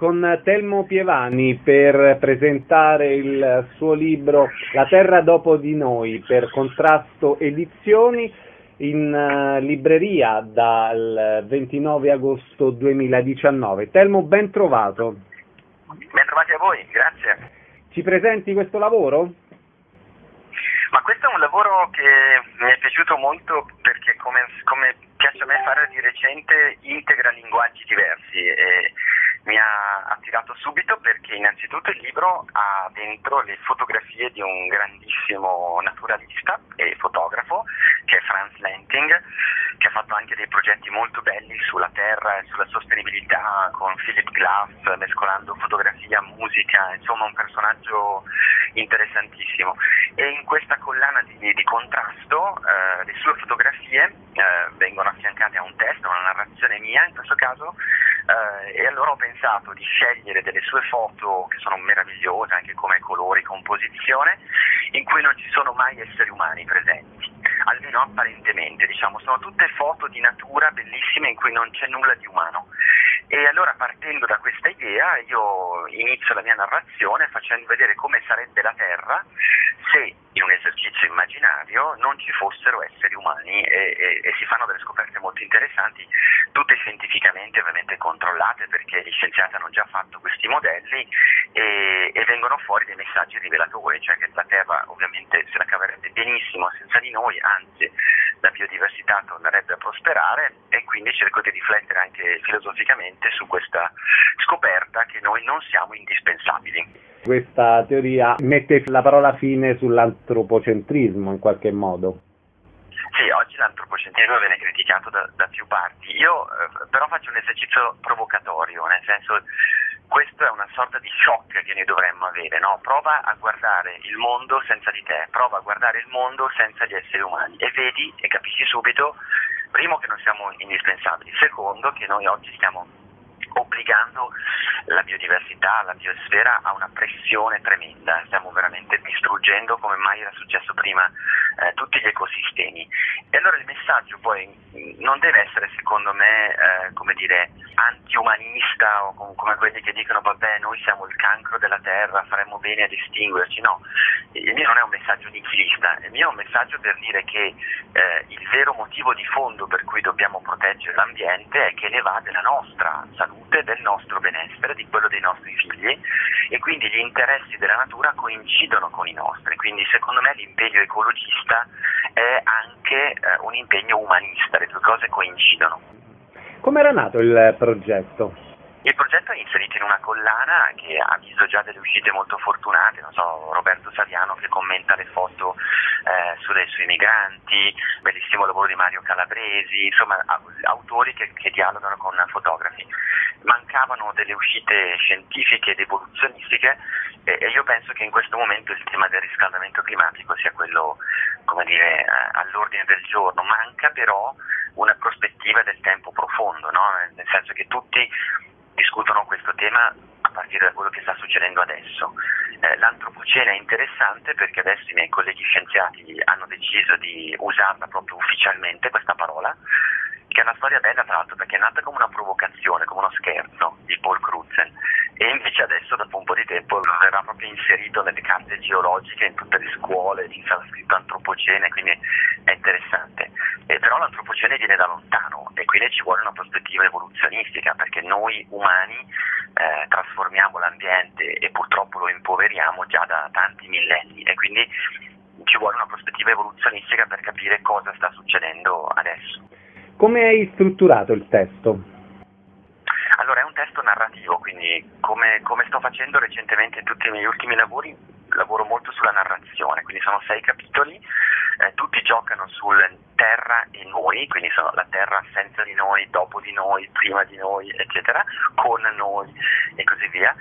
con Telmo Pievani per presentare il suo libro La Terra dopo di noi per Contrasto Edizioni in libreria dal 29 agosto 2019. Telmo, ben trovato. Ben trovati a voi, grazie. Ci presenti questo lavoro? Ma questo è un lavoro che mi è piaciuto molto perché come piace a me fare di recente integra linguaggi diversi e mi ha attirato subito perché innanzitutto il libro ha dentro le fotografie di un grandissimo naturalista e fotografo che è Franz Lenting, che ha fatto anche dei progetti molto belli sulla terra e sulla sostenibilità con Philip Glass, mescolando fotografia, musica, insomma un personaggio interessantissimo. E in questa collana di contrasto le sue fotografie vengono affiancate a un testo, a una narrazione mia in questo caso, e allora ho pensato di scegliere delle sue foto che sono meravigliose anche come colori, composizione, in cui non ci sono mai esseri umani presenti, almeno apparentemente, diciamo, sono tutte foto di natura bellissime in cui non c'è nulla di umano. E allora partendo da questa idea io inizio la mia narrazione facendo vedere come sarebbe la Terra se in un esercizio immaginario non ci fossero esseri umani e si fanno delle scoperte molto interessanti, tutte scientificamente ovviamente controllate perché gli scienziati hanno già fatto questi modelli e vengono fuori dei messaggi rivelatori, cioè che la Terra ovviamente se la caverebbe benissimo senza di noi, anzi la biodiversità tornerebbe a prosperare e quindi cerco di riflettere anche filosoficamente su questa scoperta che noi non siamo indispensabili. Questa teoria mette la parola fine sull'antropocentrismo in qualche modo. Sì, oggi l'antropocentrismo viene criticato da più parti. Io però faccio un esercizio provocatorio, nel senso questo è una sorta di shock che noi dovremmo avere, no? Prova a guardare il mondo senza di te, prova a guardare il mondo senza gli esseri umani e vedi e capisci subito, primo, che non siamo indispensabili, secondo, che noi oggi stiamo obbligando la biodiversità, la biosfera a una pressione tremenda, stiamo veramente distruggendo come mai era successo prima tutti gli ecosistemi. E allora il messaggio poi non deve essere secondo me come dire anti-umanista o come quelli che dicono vabbè noi siamo il cancro della terra, faremmo bene a distinguerci, no, il mio non è un messaggio nichilista, il mio è un messaggio per dire che il vero motivo di fondo per cui dobbiamo proteggere l'ambiente è che ne va della nostra salute, del nostro benessere, di quello dei nostri figli e quindi gli interessi della natura coincidono con i nostri, quindi secondo me l'impegno ecologista è anche un impegno umanista, le due cose coincidono. Come era nato il progetto? Il progetto è inserito in una collana che ha visto già delle uscite molto fortunate, non so, Roberto Saviano che commenta le foto sui migranti, bellissimo lavoro di Mario Calabresi, insomma autori che dialogano con fotografi. Mancavano delle uscite scientifiche ed evoluzionistiche e io penso che in questo momento il tema del riscaldamento climatico sia quello, come dire, all'ordine del giorno. Manca però una prospettiva del tempo profondo, no? Nel senso che tutti discutono questo tema a partire da quello che sta succedendo adesso. L'antropocene è interessante perché adesso i miei colleghi scienziati hanno deciso di usarla proprio ufficialmente questa parola, che è una storia bella tra l'altro perché è nata come una provocazione, come uno scherzo di Paul Crutzen e invece adesso dopo un po' di tempo verrà proprio inserito nelle carte geologiche in tutte le scuole, sarà scritto antropocene, quindi è interessante. Però l'antropocene viene da lontano e quindi ci vuole una prospettiva evoluzionistica perché noi umani trasformiamo l'ambiente e purtroppo lo impoveriamo già da tanti millenni e quindi ci vuole una prospettiva evoluzionistica per capire cosa sta succedendo adesso. Come hai strutturato il testo? Allora è un testo narrativo, quindi come sto facendo recentemente in tutti i miei ultimi lavori, lavoro molto sulla narrazione, quindi sono 6 capitoli, tutti giocano sul terra e noi, quindi sono la terra senza di noi, dopo di noi, prima di noi, eccetera, con noi e così via.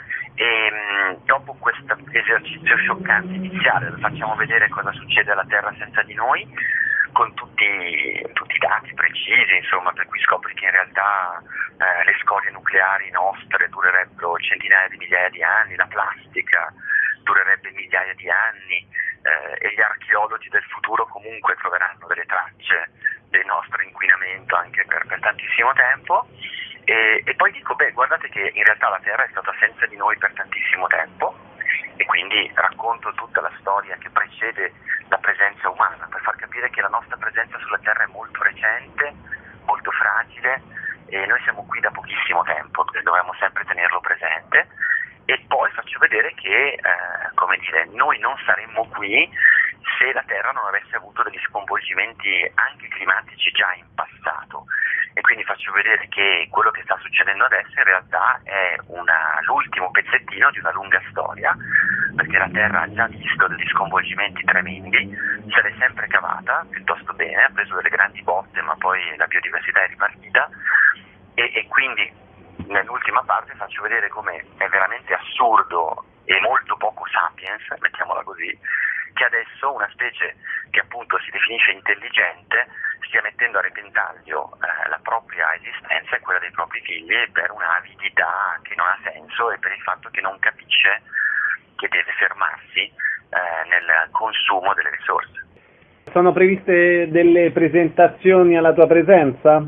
E dopo questo esercizio scioccante iniziale, dove facciamo vedere cosa succede alla terra senza di noi, con tutti i dati precisi, insomma, per cui scopri che in realtà le scorie nucleari nostre durerebbero centinaia di migliaia di anni, la plastica durerebbe migliaia di anni e gli archeologi del futuro comunque troveranno delle tracce del nostro inquinamento anche per tantissimo tempo. E poi dico, guardate che in realtà la Terra Terra è stata senza di noi per tantissimo tempo, e quindi racconto tutta la storia che precede la presenza umana, per far capire che la nostra presenza sulla Terra è molto recente, molto fragile, e noi siamo qui da pochissimo tempo e dovremmo sempre tenerlo presente. E poi faccio vedere che noi non saremmo qui se la Terra non avesse avuto degli sconvolgimenti anche climatici già in passato, e quindi faccio vedere che quello che sta succedendo adesso in realtà è l'ultimo pezzettino di una lunga storia, perché la Terra ha già visto degli sconvolgimenti tremendi, se l'è sempre cavata piuttosto bene, ha preso delle grandi botte, ma poi la biodiversità è ripartita, e quindi nell'ultima parte faccio vedere come è veramente assurdo e molto poco sapiens, mettiamola così, che adesso una specie che appunto si definisce intelligente stia mettendo a repentaglio la propria esistenza e quella dei propri figli per un'avidità che non ha senso e per il fatto che non capisce che deve fermarsi nel consumo delle risorse. Sono previste delle presentazioni alla tua presenza?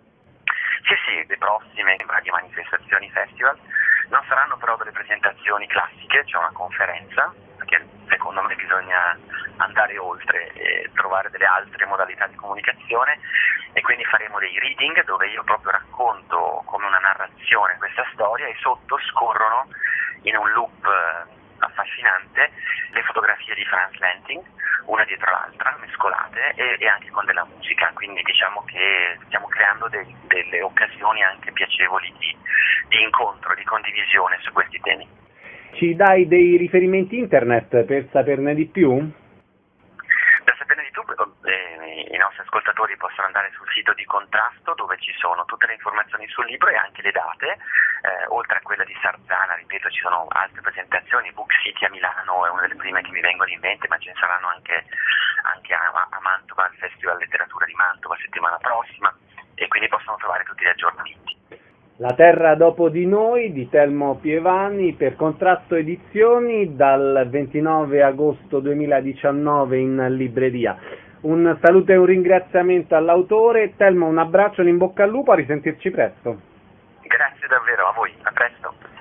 Sì, le prossime varie manifestazioni, festival. Non saranno però delle presentazioni classiche, c'è una conferenza, perché secondo me bisogna andare oltre e trovare delle altre modalità di comunicazione, e quindi faremo dei reading dove io proprio racconto come una narrazione questa storia, e sotto scorrono in un loop affascinante le fotografie di Franz Lenting, una dietro l'altra, mescolate, e anche con della musica, quindi diciamo che stiamo creando delle occasioni anche piacevoli di incontro, di condivisione su questi temi. Ci dai dei riferimenti internet per saperne di più? Per saperne di più, i nostri ascoltatori possono andare sul sito di Contrasto, dove ci sono tutte le informazioni sul libro e anche le date, oltre a quella di Sarzana, ripeto, ci sono altre presentazioni. Book City a Milano è una delle prime che mi vengono in mente, ma ce ne saranno anche a Mantova, al Festival Letteratura di Mantova settimana prossima, e quindi possono trovare tutti gli aggiornamenti. La Terra dopo di noi di Telmo Pievani per Contrasto Edizioni, dal 29 agosto 2019 in libreria. Un saluto e un ringraziamento all'autore. Telmo, un abbraccio e un in bocca al lupo, a risentirci presto. Grazie davvero, a voi, a presto.